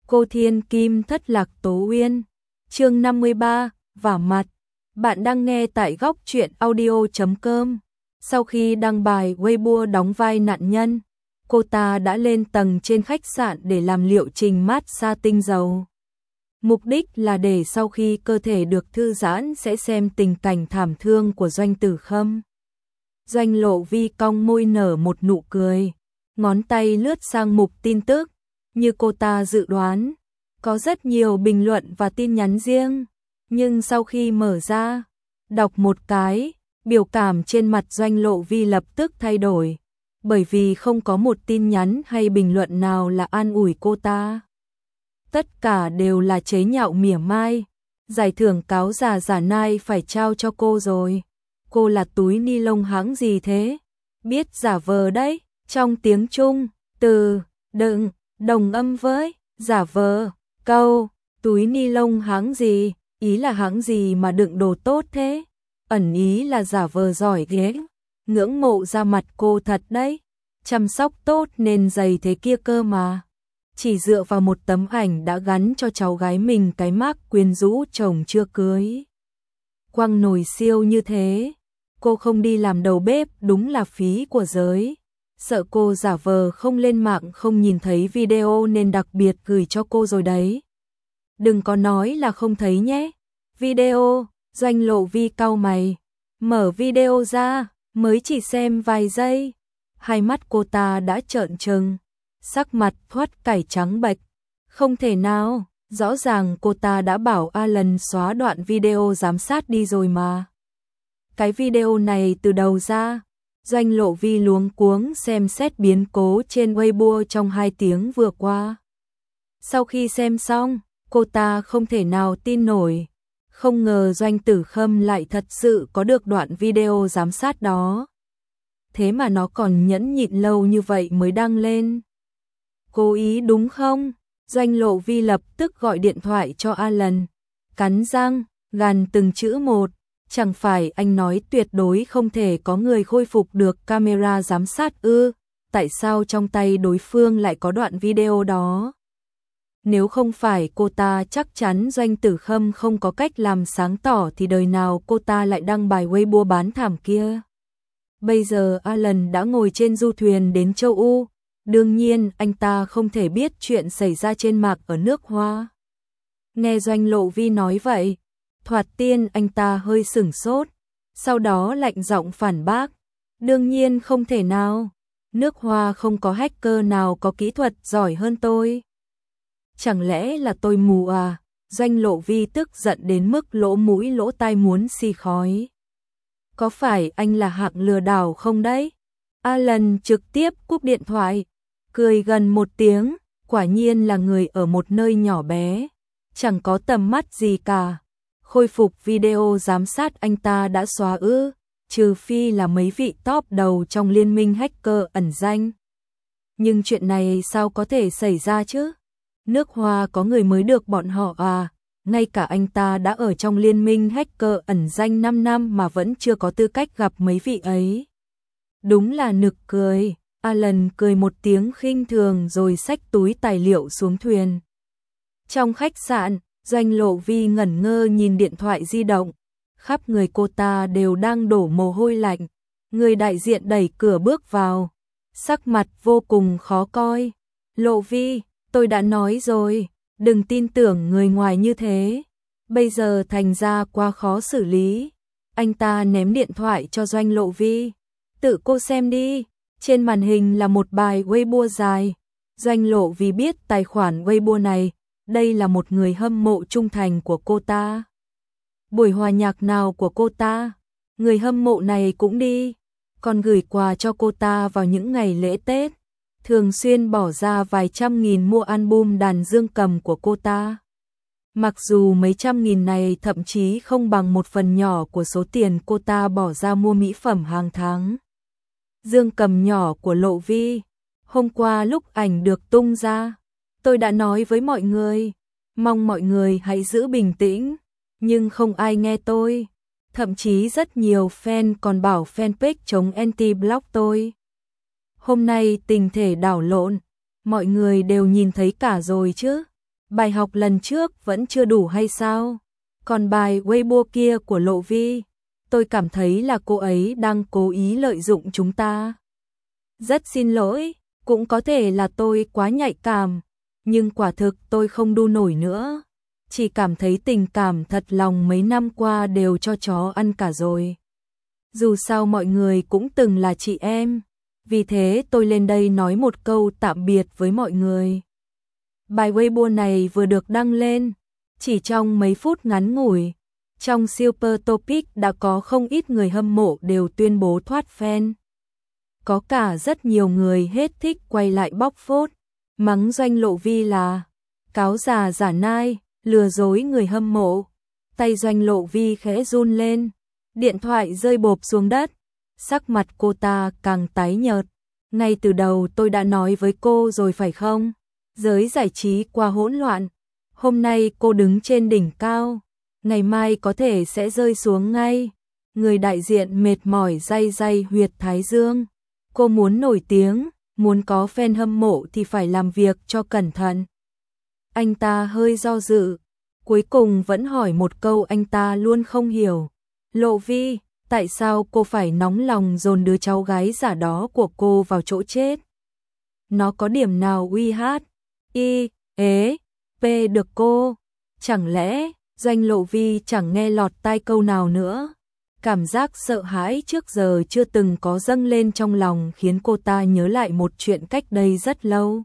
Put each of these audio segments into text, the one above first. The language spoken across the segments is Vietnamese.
Cô Thiên Kim thất lạc Tố Uyên. Chương 53, vả mặt. Bạn đang nghe tại góc truyện audio.com. Sau khi đăng bài Weibo đóng vai nạn nhân, cô ta đã lên tầng trên khách sạn để làm liệu trình massage tinh dầu. Mục đích là để sau khi cơ thể được thư giãn sẽ xem tình cảnh thảm thương của Doanh Tử Khâm. Doanh Lộ Vi cong môi nở một nụ cười, ngón tay lướt sang mục tin tức. Như cô ta dự đoán, có rất nhiều bình luận và tin nhắn riêng, nhưng sau khi mở ra, đọc một cái, biểu cảm trên mặt Doanh Lộ Vi lập tức thay đổi, bởi vì không có một tin nhắn hay bình luận nào là an ủi cô ta. Tất cả đều là chế nhạo mỉa mai, giải thưởng cáo già giả nai phải trao cho cô rồi. Cô là túi ni lông hãng gì thế? Biết giả vờ đấy, trong tiếng Trung, từ, đừng, đồng âm với, giả vờ, câu, túi ni lông hãng gì, ý là hãng gì mà đựng đồ tốt thế? Ẩn ý là giả vờ giỏi ghê, ngưỡng mộ da mặt cô thật đấy, chăm sóc tốt nên dày thế kia cơ mà. Chỉ dựa vào một tấm ảnh đã gắn cho cháu gái mình cái mác quyến rũ chồng chưa cưới. Quăng nồi siêu như thế, cô không đi làm đầu bếp đúng là phí của giới. Sợ cô giả vờ không lên mạng không nhìn thấy video nên đặc biệt gửi cho cô rồi đấy. Đừng có nói là không thấy nhé. Video, Doanh Lộ Vi cau mày. Mở video ra, mới chỉ xem vài giây. Hai mắt cô ta đã trợn trừng, sắc mặt thoát cải trắng bệch. Không thể nào, rõ ràng cô ta đã bảo Alan xóa đoạn video giám sát đi rồi mà. Cái video này từ đầu ra. Doanh Lộ Vi luống cuống xem xét biến cố trên Weibo trong 2 tiếng vừa qua. Sau khi xem xong, cô ta không thể nào tin nổi. Không ngờ Doanh Tử Khâm lại thật sự có được đoạn video giám sát đó. Thế mà nó còn nhẫn nhịn lâu như vậy mới đăng lên. Cố ý đúng không? Doanh Lộ Vi lập tức gọi điện thoại cho Alan. Cắn răng, gằn từng chữ một. Chẳng phải anh nói tuyệt đối không thể có người khôi phục được camera giám sát ư? Tại sao trong tay đối phương lại có đoạn video đó? Nếu không phải cô ta chắc chắn Doanh Tử Khâm không có cách làm sáng tỏ thì đời nào cô ta lại đăng bài Weibo bán thảm kia. Bây giờ Alan đã ngồi trên du thuyền đến châu Âu. Đương nhiên anh ta không thể biết chuyện xảy ra trên mạng ở nước Hoa. Nghe Doanh Lộ Vi nói vậy, thoạt tiên anh ta hơi sửng sốt, sau đó lạnh giọng phản bác. Đương nhiên không thể nào, nước Hoa không có hacker nào có kỹ thuật giỏi hơn tôi. Chẳng lẽ là tôi mù à? Doanh Lộ Vi tức giận đến mức lỗ mũi lỗ tai muốn xì khói. Có phải anh là hạng lừa đảo không đấy? Alan trực tiếp cúp điện thoại, cười gần một tiếng, quả nhiên là người ở một nơi nhỏ bé, chẳng có tầm mắt gì cả. Khôi phục video giám sát anh ta đã xóa ư, trừ phi là mấy vị top đầu trong liên minh hacker ẩn danh. Nhưng chuyện này sao có thể xảy ra chứ? Nước Hoa có người mới được bọn họ à? Ngay cả anh ta đã ở trong liên minh hacker ẩn danh 5 năm mà vẫn chưa có tư cách gặp mấy vị ấy. Đúng là nực cười. Alan cười một tiếng khinh thường rồi xách túi tài liệu xuống thuyền. Trong khách sạn, Doanh Lộ Vi ngẩn ngơ nhìn điện thoại di động, khắp người cô ta đều đang đổ mồ hôi lạnh. Người đại diện đẩy cửa bước vào, sắc mặt vô cùng khó coi. Lộ Vi, tôi đã nói rồi, đừng tin tưởng người ngoài như thế. Bây giờ thành ra quá khó xử lý. Anh ta ném điện thoại cho Doanh Lộ Vi. Tự cô xem đi, trên màn hình là một bài Weibo dài. Doanh Lộ Vi biết tài khoản Weibo này. Đây là một người hâm mộ trung thành của cô ta. Buổi hòa nhạc nào của cô ta, người hâm mộ này cũng đi, còn gửi quà cho cô ta vào những ngày lễ Tết, thường xuyên bỏ ra vài trăm nghìn mua album đàn dương cầm của cô ta. Mặc dù mấy trăm nghìn này thậm chí không bằng một phần nhỏ của số tiền cô ta bỏ ra mua mỹ phẩm hàng tháng. Dương cầm nhỏ của Lộ Vi, hôm qua lúc ảnh được tung ra, tôi đã nói với mọi người, mong mọi người hãy giữ bình tĩnh, nhưng không ai nghe tôi. Thậm chí rất nhiều fan còn bảo fanpage chống anti-block tôi. Hôm nay tình thể đảo lộn, mọi người đều nhìn thấy cả rồi chứ. Bài học lần trước vẫn chưa đủ hay sao? Còn bài Weibo kia của Lộ Vi, tôi cảm thấy là cô ấy đang cố ý lợi dụng chúng ta. Rất xin lỗi, cũng có thể là tôi quá nhạy cảm, nhưng quả thực tôi không đu nổi nữa. Chỉ cảm thấy tình cảm thật lòng mấy năm qua đều cho chó ăn cả rồi. Dù sao mọi người cũng từng là chị em, vì thế tôi lên đây nói một câu tạm biệt với mọi người. Bài Weibo này vừa được đăng lên, chỉ trong mấy phút ngắn ngủi, trong Super Topic đã có không ít người hâm mộ đều tuyên bố thoát fan. Có cả rất nhiều người hết thích quay lại bóc phốt, mắng Doanh Lộ Vi là cáo già giả nai, lừa dối người hâm mộ. Tay Doanh Lộ Vi khẽ run lên, điện thoại rơi bộp xuống đất, sắc mặt cô ta càng tái nhợt. Ngay từ đầu tôi đã nói với cô rồi phải không? Giới giải trí quá hỗn loạn, hôm nay cô đứng trên đỉnh cao, ngày mai có thể sẽ rơi xuống ngay. Người đại diện mệt mỏi day day huyệt thái dương. Cô muốn nổi tiếng, muốn có fan hâm mộ thì phải làm việc cho cẩn thận. Anh ta hơi do dự, cuối cùng vẫn hỏi một câu anh ta luôn không hiểu. Lộ Vi, tại sao cô phải nóng lòng dồn đứa cháu gái giả đó của cô vào chỗ chết? Nó có điểm nào uy hát, y, ế, p được cô? Chẳng lẽ Doanh Lộ Vi chẳng nghe lọt tai câu nào nữa? Cảm giác sợ hãi trước giờ chưa từng có dâng lên trong lòng khiến cô ta nhớ lại một chuyện cách đây rất lâu.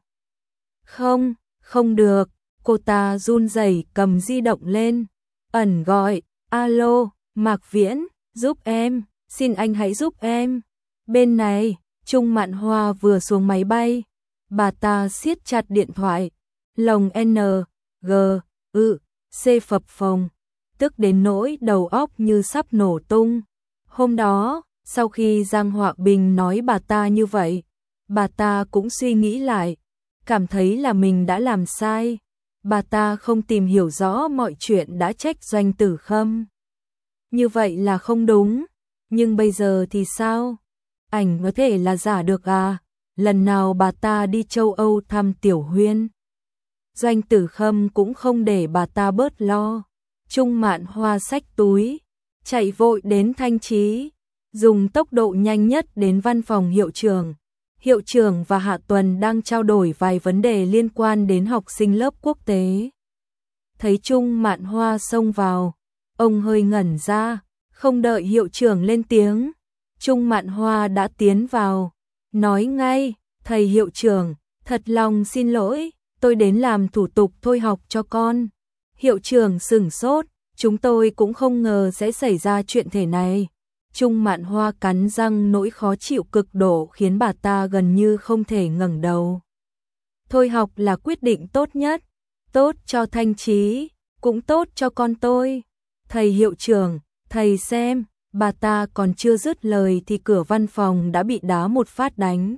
Không, không được, cô ta run rẩy cầm di động lên, ẩn gọi, alo, Mạc Viễn, giúp em, xin anh hãy giúp em. Bên này, Trung Mạn Hoa vừa xuống máy bay, bà ta siết chặt điện thoại, lồng N, G, C phập phồng, tức đến nỗi đầu óc như sắp nổ tung. Hôm đó, sau khi Giang Họa Bình nói bà ta như vậy, bà ta cũng suy nghĩ lại, cảm thấy là mình đã làm sai. Bà ta không tìm hiểu rõ mọi chuyện đã trách Doanh Tử Khâm. Như vậy là không đúng, nhưng bây giờ thì sao? Ảnh có thể là giả được à? Lần nào bà ta đi châu Âu thăm Tiểu Huyên, Doanh Tử Khâm cũng không để bà ta bớt lo. Trung Mạn Hoa xách túi, chạy vội đến Thanh Chí, dùng tốc độ nhanh nhất đến văn phòng hiệu trưởng. Hiệu trưởng và Hạ Tuần đang trao đổi vài vấn đề liên quan đến học sinh lớp quốc tế. Thấy Trung Mạn Hoa xông vào, ông hơi ngẩn ra, không đợi hiệu trưởng lên tiếng. Trung Mạn Hoa đã tiến vào, nói ngay, thầy hiệu trưởng, thật lòng xin lỗi, tôi đến làm thủ tục thôi học cho con. Hiệu trưởng sửng sốt, chúng tôi cũng không ngờ sẽ xảy ra chuyện thế này. Trung Mạn Hoa cắn răng, nỗi khó chịu cực độ khiến bà ta gần như không thể ngẩng đầu. Thôi học là quyết định tốt nhất, tốt cho Thanh Chí, cũng tốt cho con tôi. Thầy hiệu trưởng, thầy xem, bà ta còn chưa dứt lời thì cửa văn phòng đã bị đá một phát đánh.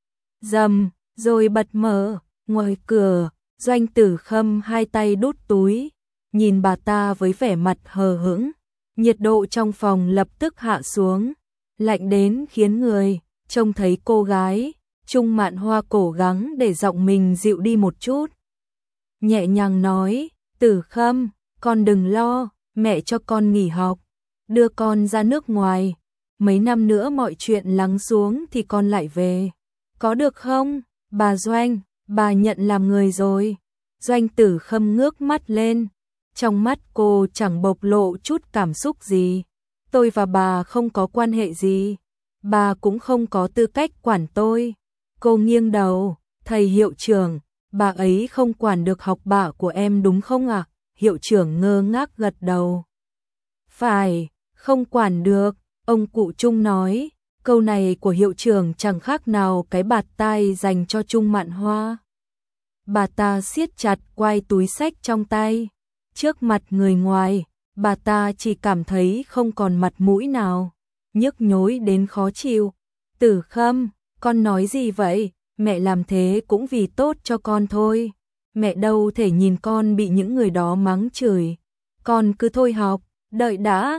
Dầm, rồi bật mở, ngoài cửa, Doanh Tử Khâm hai tay đút túi, nhìn bà ta với vẻ mặt hờ hững. Nhiệt độ trong phòng lập tức hạ xuống, lạnh đến khiến người trông thấy cô gái. Trung Mạn Hoa cố gắng để giọng mình dịu đi một chút, nhẹ nhàng nói, Tử Khâm, con đừng lo, mẹ cho con nghỉ học, đưa con ra nước ngoài, mấy năm nữa mọi chuyện lắng xuống thì con lại về, có được không? Bà Doanh, bà nhận làm người rồi. Doanh Tử Khâm ngước mắt lên, trong mắt cô chẳng bộc lộ chút cảm xúc gì. Tôi và bà không có quan hệ gì, bà cũng không có tư cách quản tôi. Cô nghiêng đầu, thầy hiệu trưởng, bà ấy không quản được học bạ của em đúng không ạ? Hiệu trưởng ngơ ngác gật đầu. Phải, không quản được, ông cụ Trung nói. Câu này của hiệu trưởng chẳng khác nào cái bạt tai dành cho Trung Mạn Hoa. Bà ta siết chặt quai túi xách trong tay. Trước mặt người ngoài, bà ta chỉ cảm thấy không còn mặt mũi nào, nhức nhối đến khó chịu. Tử Khâm, con nói gì vậy? Mẹ làm thế cũng vì tốt cho con thôi. Mẹ đâu thể nhìn con bị những người đó mắng chửi. Con cứ thôi học, đợi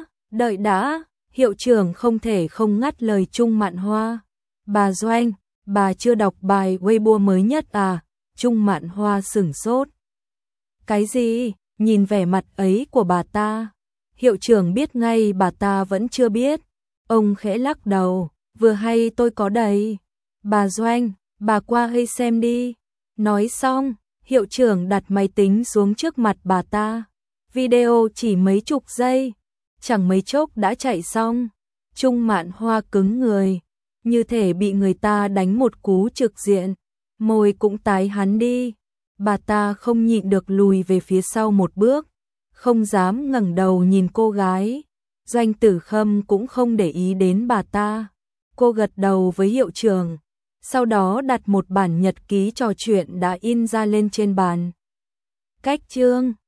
đã. Hiệu trưởng không thể không ngắt lời Trung Mạn Hoa. Bà Doanh, bà chưa đọc bài Weibo mới nhất à? Trung Mạn Hoa sửng sốt. Cái gì? Nhìn vẻ mặt ấy của bà ta, hiệu trưởng biết ngay bà ta vẫn chưa biết. Ông khẽ lắc đầu, vừa hay tôi có đầy. Bà Doanh, bà qua hay xem đi. Nói xong, hiệu trưởng đặt máy tính xuống trước mặt bà ta. Video chỉ mấy chục giây, chẳng mấy chốc đã chạy xong. Trung Mạn Hoa cứng người, như thể bị người ta đánh một cú trực diện, môi cũng tái hẳn đi. Bà ta không nhịn được lùi về phía sau một bước, không dám ngẩng đầu nhìn cô gái. Doanh Tử Khâm cũng không để ý đến bà ta. Cô gật đầu với hiệu trưởng, sau đó đặt một bản nhật ký trò chuyện đã in ra lên trên bàn. Cách chương